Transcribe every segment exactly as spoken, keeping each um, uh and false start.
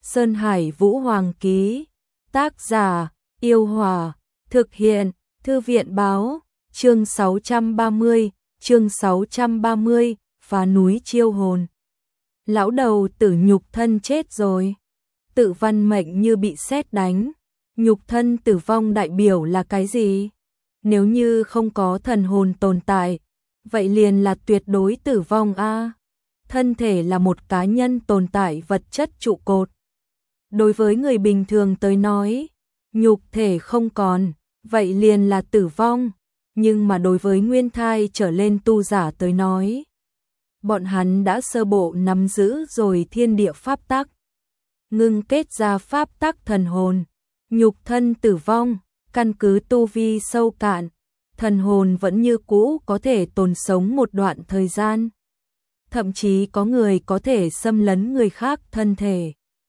Sơn Hải Vũ Hoàng ký. Tác giả: Yêu Hòa. Thực hiện: Thư viện báo. Chương sáu trăm ba mươi, chương sáu trăm ba mươi, phá núi chiêu hồn. Lão đầu tử nhục thân chết rồi. Tự Văn Mệnh như bị sét đánh. Nhục thân tử vong đại biểu là cái gì? Nếu như không có thần hồn tồn tại, vậy liền là tuyệt đối tử vong a. Thân thể là một cá nhân tồn tại vật chất trụ cột. Đối với người bình thường tới nói, nhục thể không còn, vậy liền là tử vong. Nhưng mà đối với nguyên thai trở lên tu giả tới nói, bọn hắn đã sơ bộ nắm giữ rồi thiên địa pháp tắc, ngưng kết ra pháp tắc thần hồn. Nhục thân tử vong, căn cứ tu vi sâu cạn, thần hồn vẫn như cũ có thể tồn sống một đoạn thời gian. Thậm chí có người có thể xâm lấn người khác thân thể,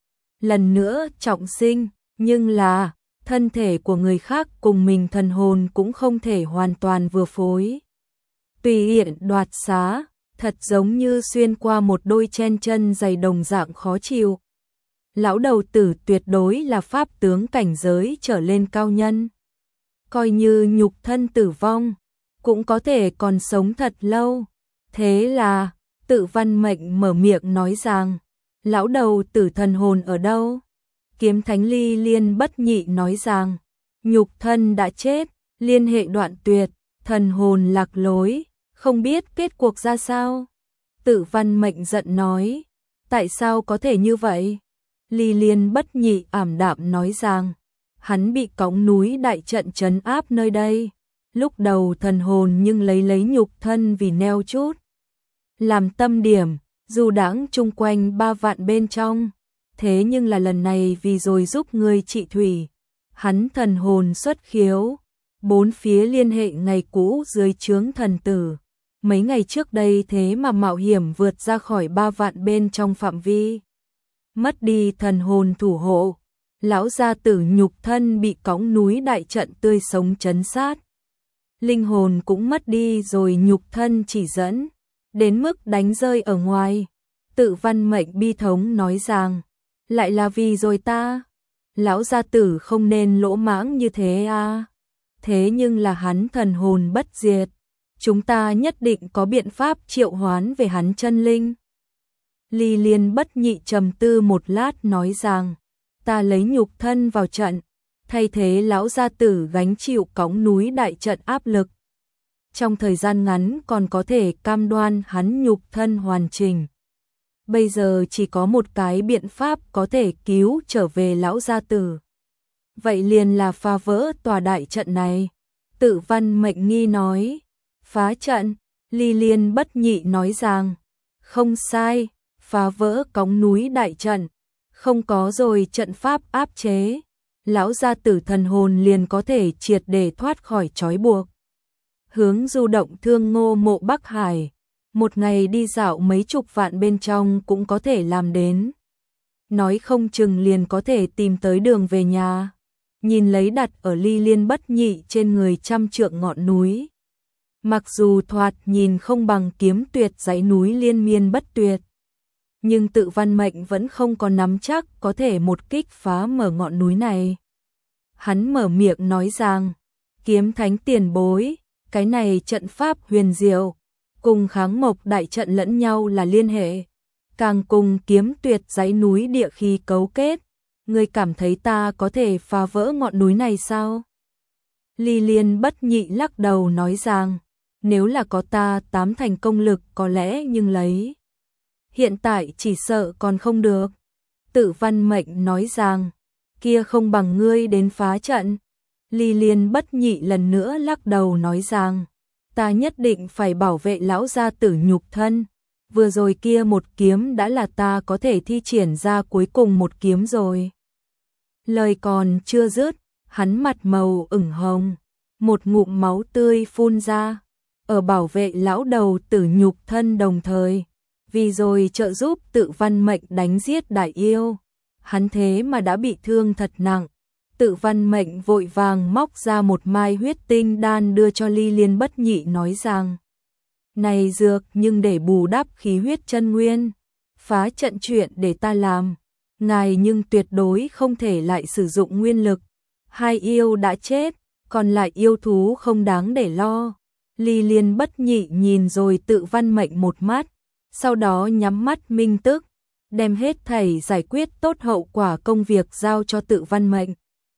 lần nữa trọng sinh, nhưng là thân thể của người khác cùng mình thần hồn cũng không thể hoàn toàn vừa phối. Tùy tiện đoạt xá, thật giống như xuyên qua một đôi chen chân dày đồng dạng khó chịu. Lão đầu tử tuyệt đối là pháp tướng cảnh giới trở lên cao nhân. Coi như nhục thân tử vong, cũng có thể còn sống thật lâu. Thế là, Tự Văn Mệnh mở miệng nói rằng, lão đầu tử thần hồn ở đâu? Kiếm Thánh Ly Liên Bất Nhị nói rằng, nhục thân đã chết, liên hệ đoạn tuyệt, thần hồn lạc lối, không biết kết cuộc ra sao. Tự Văn Mệnh giận nói, tại sao có thể như vậy? Ly Liên Bất Nhị ảm đạm nói rằng, hắn bị cõng núi đại trận trấn áp nơi đây. Lúc đầu thần hồn nhưng lấy lấy nhục thân vì neo chút, làm tâm điểm, dù đãng chung quanh ba vạn bên trong. Thế nhưng là lần này vì rồi giúp người trị thủy, hắn thần hồn xuất khiếu, bốn phía liên hệ ngày cũ dưới trướng thần tử. Mấy ngày trước đây thế mà mạo hiểm vượt ra khỏi ba vạn bên trong phạm vi. Mất đi thần hồn thủ hộ, lão gia tử nhục thân bị cõng núi đại trận tươi sống trấn sát. Linh hồn cũng mất đi rồi nhục thân chỉ dẫn, đến mức đánh rơi ở ngoài. Tự Văn Mệnh bi thống nói rằng, lại là vì rồi ta. Lão gia tử không nên lỗ mãng như thế à. Thế nhưng là hắn thần hồn bất diệt, chúng ta nhất định có biện pháp triệu hoán về hắn chân linh. Ly Liên Bất Nhị trầm tư một lát nói rằng, ta lấy nhục thân vào trận, thay thế lão gia tử gánh chịu cõng núi đại trận áp lực. Trong thời gian ngắn còn có thể cam đoan hắn nhục thân hoàn chỉnh. Bây giờ chỉ có một cái biện pháp có thể cứu trở về lão gia tử. Vậy liền là phá vỡ tòa đại trận này. Tự Văn Mệnh nghi nói, phá trận. Ly Liên Bất Nhị nói rằng, không sai, phá vỡ cõng núi đại trận. Không có rồi trận pháp áp chế, lão gia tử thần hồn liền có thể triệt để thoát khỏi trói buộc. Hướng du động Thương Ngô Mộ Bắc Hải, một ngày đi dạo mấy chục vạn bên trong cũng có thể làm đến. Nói không chừng liền có thể tìm tới đường về nhà. Nhìn lấy đặt ở Ly Liên Bất Nhị trên người trăm trượng ngọn núi. Mặc dù thoạt nhìn không bằng Kiếm Tuyệt dãy núi liên miên bất tuyệt, nhưng Tự Văn Mệnh vẫn không có nắm chắc có thể một kích phá mở ngọn núi này. Hắn mở miệng nói rằng, Kiếm Thánh tiền bối, cái này trận pháp huyền diệu, cùng Kháng Mộc đại trận lẫn nhau là liên hệ, càng cùng Kiếm Tuyệt dãy núi địa khí cấu kết. Ngươi cảm thấy ta có thể phá vỡ ngọn núi này sao? Ly Liên Bất Nhị lắc đầu nói rằng, nếu là có ta tám thành công lực có lẽ, nhưng lấy hiện tại chỉ sợ còn không được. Tự Văn Mệnh nói rằng, kia không bằng ngươi đến phá trận. Ly Liên Bất Nhị lần nữa lắc đầu nói rằng, ta nhất định phải bảo vệ lão gia tử nhục thân. Vừa rồi kia một kiếm đã là ta có thể thi triển ra cuối cùng một kiếm rồi. Lời còn chưa dứt, hắn mặt màu ửng hồng, một ngụm máu tươi phun ra. Ở bảo vệ lão đầu tử nhục thân đồng thời, vì rồi trợ giúp Tự Văn Mệnh đánh giết đại yêu, hắn thế mà đã bị thương thật nặng. Tự Văn Mệnh vội vàng móc ra một mai huyết tinh đan đưa cho Ly Liên Bất Nhị nói rằng, này dược nhưng để bù đắp khí huyết chân nguyên, phá trận chuyện để ta làm. ngài nhưng tuyệt đối không thể lại sử dụng nguyên lực. Hai yêu đã chết, còn lại yêu thú không đáng để lo. Ly Liên bất nhị nhìn rồi Tự Văn Mệnh một mắt, sau đó nhắm mắt minh tức, đem hết thảy giải quyết tốt hậu quả công việc giao cho Tự Văn Mệnh.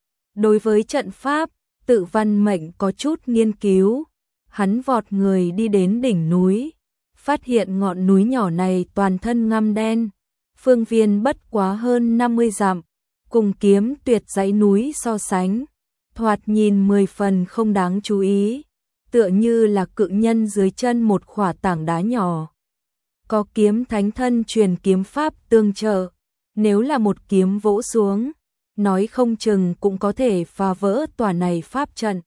Đối với trận pháp, Tự Văn Mệnh có chút nghiên cứu, hắn vọt người đi đến đỉnh núi, phát hiện ngọn núi nhỏ này toàn thân ngăm đen, phương viên bất quá hơn năm mươi dặm, cùng Kiếm Tuyệt dãy núi so sánh, thoạt nhìn mười phần không đáng chú ý, tựa như là cự nhân dưới chân một khỏa tảng đá nhỏ. Có Kiếm Thánh thân truyền kiếm pháp tương trợ, nếu là một kiếm vỗ xuống, nói không chừng cũng có thể phá vỡ tòa này pháp trận.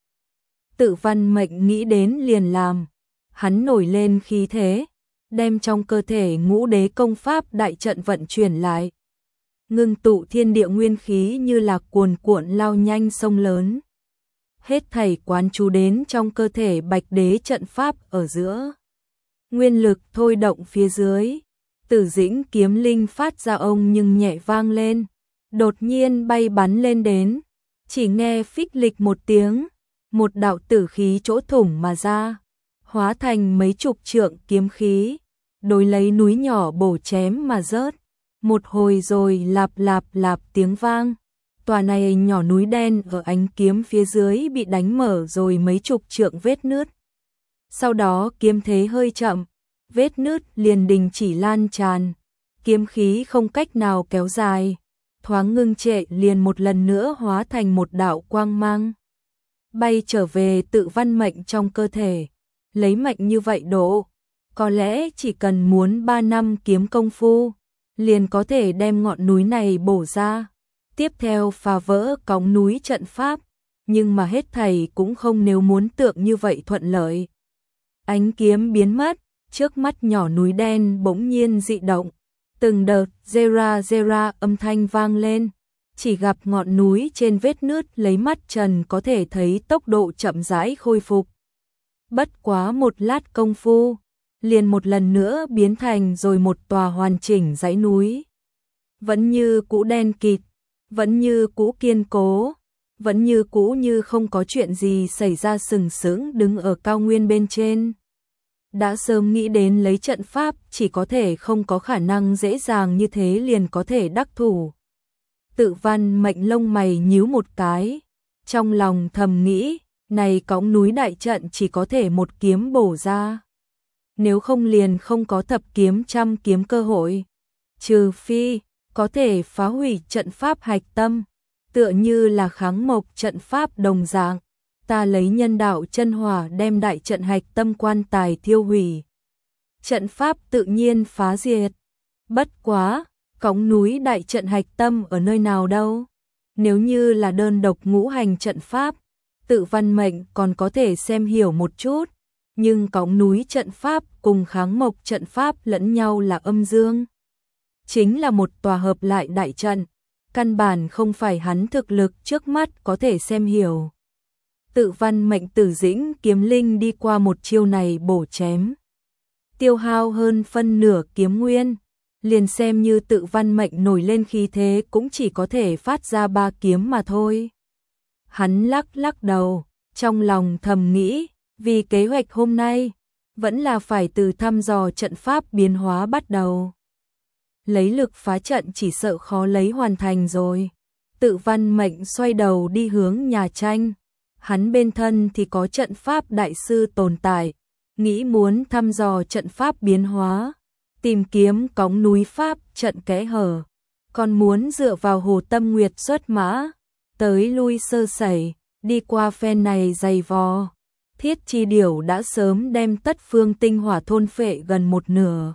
Tự Văn Mệnh nghĩ đến liền làm, hắn nổi lên khí thế, đem trong cơ thể Ngũ Đế công pháp đại trận vận chuyển lại. Ngưng tụ thiên địa nguyên khí như là cuồn cuộn lao nhanh sông lớn. Hết thảy quán chú đến trong cơ thể Bạch Đế trận pháp ở giữa. Nguyên lực thôi động phía dưới, Tử Dĩnh kiếm linh phát ra ông nhưng nhẹ vang lên, đột nhiên bay bắn lên đến, chỉ nghe phích lịch một tiếng, một đạo tử khí chỗ thủng mà ra, hóa thành mấy chục trượng kiếm khí, đối lấy núi nhỏ bổ chém mà rớt, một hồi rồi lạp lạp lạp tiếng vang. Tòa này nhỏ núi đen ở ánh kiếm phía dưới bị đánh mở rồi mấy chục trượng vết nứt. Sau đó kiếm thế hơi chậm, vết nứt liền đình chỉ lan tràn, kiếm khí không cách nào kéo dài, thoáng ngưng trệ liền một lần nữa hóa thành một đạo quang mang. Bay trở về Tự Văn Mệnh trong cơ thể, lấy mệnh như vậy độ, có lẽ chỉ cần muốn ba năm kiếm công phu, liền có thể đem ngọn núi này bổ ra. Tiếp theo phá vỡ cõng núi trận pháp, nhưng mà hết thảy cũng không nếu muốn tượng như vậy thuận lợi. Ánh kiếm biến mất, trước mắt nhỏ núi đen bỗng nhiên dị động, từng đợt zera zera âm thanh vang lên, chỉ gặp ngọn núi trên vết nứt lấy mắt trần có thể thấy tốc độ chậm rãi khôi phục. Bất quá một lát công phu, liền một lần nữa biến thành rồi một tòa hoàn chỉnh dãy núi. Vẫn như cũ đen kịt, vẫn như cũ kiên cố, vẫn như cũ như không có chuyện gì xảy ra sừng sững đứng ở cao nguyên bên trên. Đã sớm nghĩ đến lấy trận pháp chỉ có thể không có khả năng dễ dàng như thế liền có thể đắc thủ. Tự Văn Mệnh lông mày nhíu một cái, trong lòng thầm nghĩ, này cõng núi đại trận chỉ có thể một kiếm bổ ra. Nếu không liền không có thập kiếm trăm kiếm cơ hội, trừ phi có thể phá hủy trận pháp hạch tâm, tựa như là kháng mộc trận pháp đồng dạng, ta lấy nhân đạo chân hỏa đem đại trận hạch tâm quan tài thiêu hủy. Trận pháp tự nhiên phá diệt. Bất quá, cõng núi đại trận hạch tâm ở nơi nào đâu? Nếu như là đơn độc ngũ hành trận pháp, Tự Văn Mệnh còn có thể xem hiểu một chút, nhưng cõng núi trận pháp cùng kháng mộc trận pháp lẫn nhau là âm dương. Chính là một tòa hợp lại đại trận, căn bản không phải hắn thực lực trước mắt có thể xem hiểu. Tự Văn Mệnh Tử Dĩnh kiếm linh đi qua một chiêu này bổ chém, tiêu hao hơn phân nửa kiếm nguyên, liền xem như Tự Văn Mệnh nổi lên khí thế cũng chỉ có thể phát ra ba kiếm mà thôi. Hắn lắc lắc đầu, trong lòng thầm nghĩ, vì kế hoạch hôm nay, vẫn là phải từ thăm dò trận pháp biến hóa bắt đầu. Lấy lực phá trận chỉ sợ khó lấy hoàn thành rồi. Tự Văn Mệnh xoay đầu đi hướng nhà tranh, hắn bên thân thì có trận pháp đại sư tồn tại, nghĩ muốn thăm dò trận pháp biến hóa, tìm kiếm cõng núi pháp trận kẽ hở, còn muốn dựa vào Hồ Tâm Nguyệt xuất mã, tới lui sơ sẩy, đi qua phen này dày vò. Thiết Chi Điểu đã sớm đem Tất Phương tinh hỏa thôn phệ gần một nửa.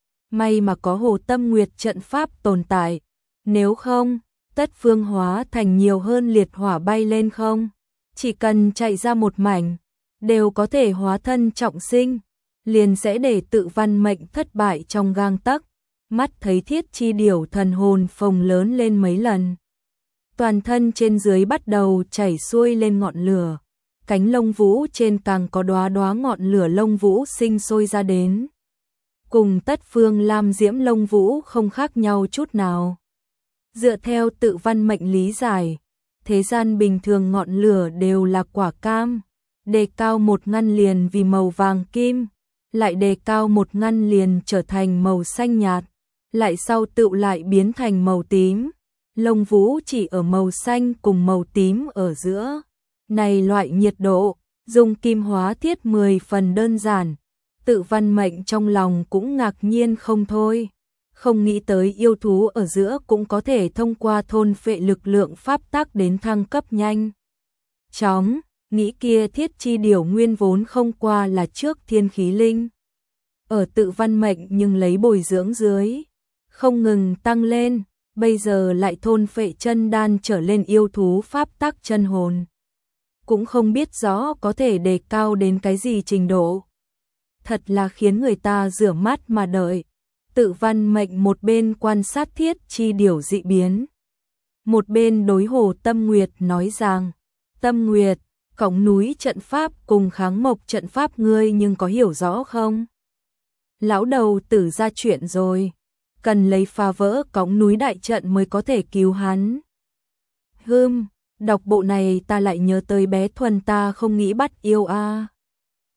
May mà có Hồ Tâm Nguyệt trận pháp tồn tại, nếu không, Tất Phương hóa thành nhiều hơn liệt hỏa bay lên không, chỉ cần chạy ra một mảnh, đều có thể hóa thân trọng sinh, liền sẽ để Tự Văn Mệnh thất bại trong gang tấc. Mắt thấy Thiết Chi Điểu thần hồn phồng lớn lên mấy lần, toàn thân trên dưới bắt đầu chảy xuôi lên ngọn lửa, cánh lông vũ trên càng có đóa đóa ngọn lửa lông vũ sinh sôi ra đến. Cùng Tất Phương lam diễm lông vũ không khác nhau chút nào. Dựa theo tự văn mệnh lý giải, thế gian bình thường ngọn lửa đều là quả cam, đề cao một ngăn liền vì màu vàng kim, lại đề cao một ngăn liền trở thành màu xanh nhạt, lại sau tựu lại biến thành màu tím. Lông vũ chỉ ở màu xanh cùng màu tím ở giữa. Này loại nhiệt độ, dùng kim hóa thiết mười phần đơn giản. Tự văn mệnh trong lòng cũng ngạc nhiên không thôi. Không nghĩ tới yêu thú ở giữa cũng có thể thông qua thôn phệ lực lượng pháp tắc đến thăng cấp nhanh chóng, nghĩ kia thiết chi điều nguyên vốn không qua là trước thiên khí linh. Ở tự văn mệnh nhưng lấy bồi dưỡng dưới, không ngừng tăng lên, bây giờ lại thôn phệ chân đan trở lên yêu thú pháp tắc chân hồn. Cũng không biết rõ có thể đề cao đến cái gì trình độ. Thật là khiến người ta rửa mắt mà đợi. Tự văn mệnh một bên quan sát thiết chi điều dị biến. Một bên đối Hồ Tâm Nguyệt nói rằng, Tâm Nguyệt, cổng núi trận pháp cùng kháng mộc trận pháp ngươi nhưng có hiểu rõ không? Lão đầu tử ra chuyện rồi, cần lấy phá vỡ cổng núi đại trận mới có thể cứu hắn. Hừm, đọc bộ này ta lại nhớ tới bé Thuần ta không nghĩ bắt yêu a. À.